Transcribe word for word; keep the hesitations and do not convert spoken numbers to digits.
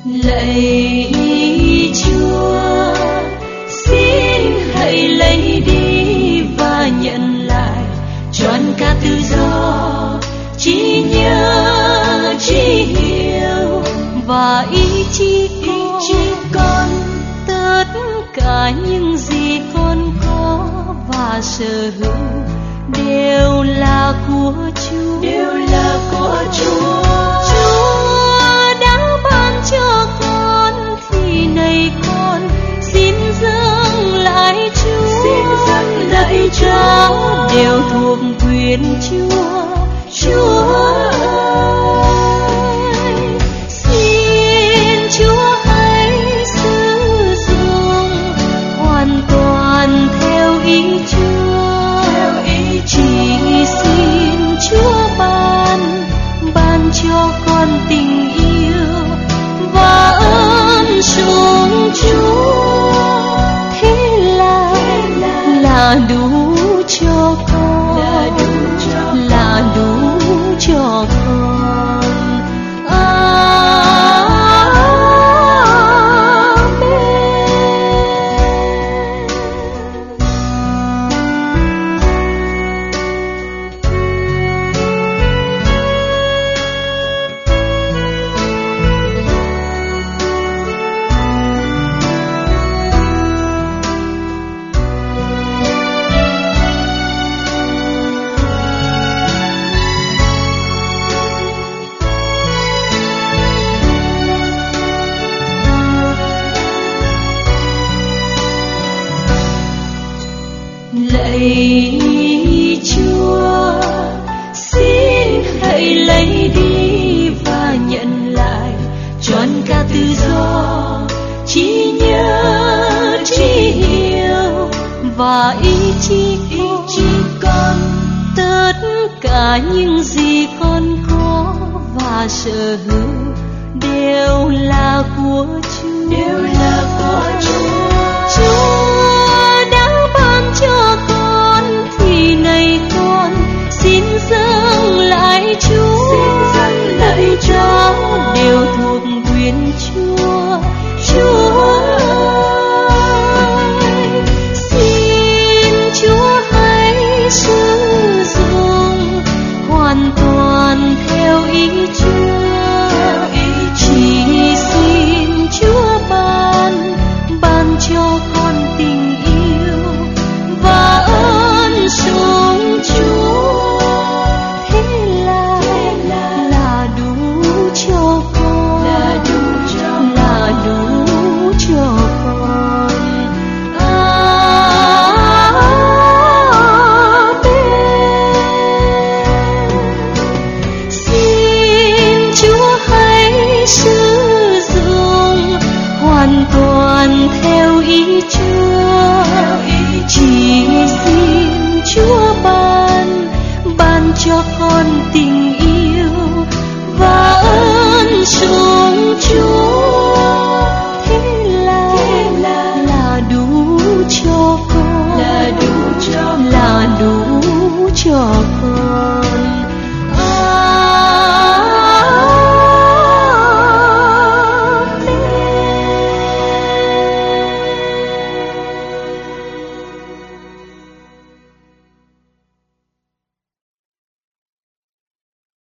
Lạy Chúa, xin hãy lấy đi và nhận lại trọn cả tự do, trí nhớ, trí hiểu và ý chí con. Tất cả những gì con có và sở hữu đều là của Chúa, đều là của Chúa. Chúa đã ban cho con, thì này con xin dâng lại Chúa, xin dâng lại Chúa, đều thuộc quyền Chúa. Chúa ơi, xin Chúa hãy sử dụng hoàn toàn theo ý Chúa, theo ý chỉ xin Chúa ban ban cho con tình yêu và ơn sủng Chúa, thế là là đủ cho con, là đủ cho, là đủ cho con. Lạy Chúa, xin hãy lấy đi và nhận lại trọn cả tự do, trí nhớ, trí hiểu và ý chí con. Tất cả những gì con có và sở hữu đều là của Chúa, đều là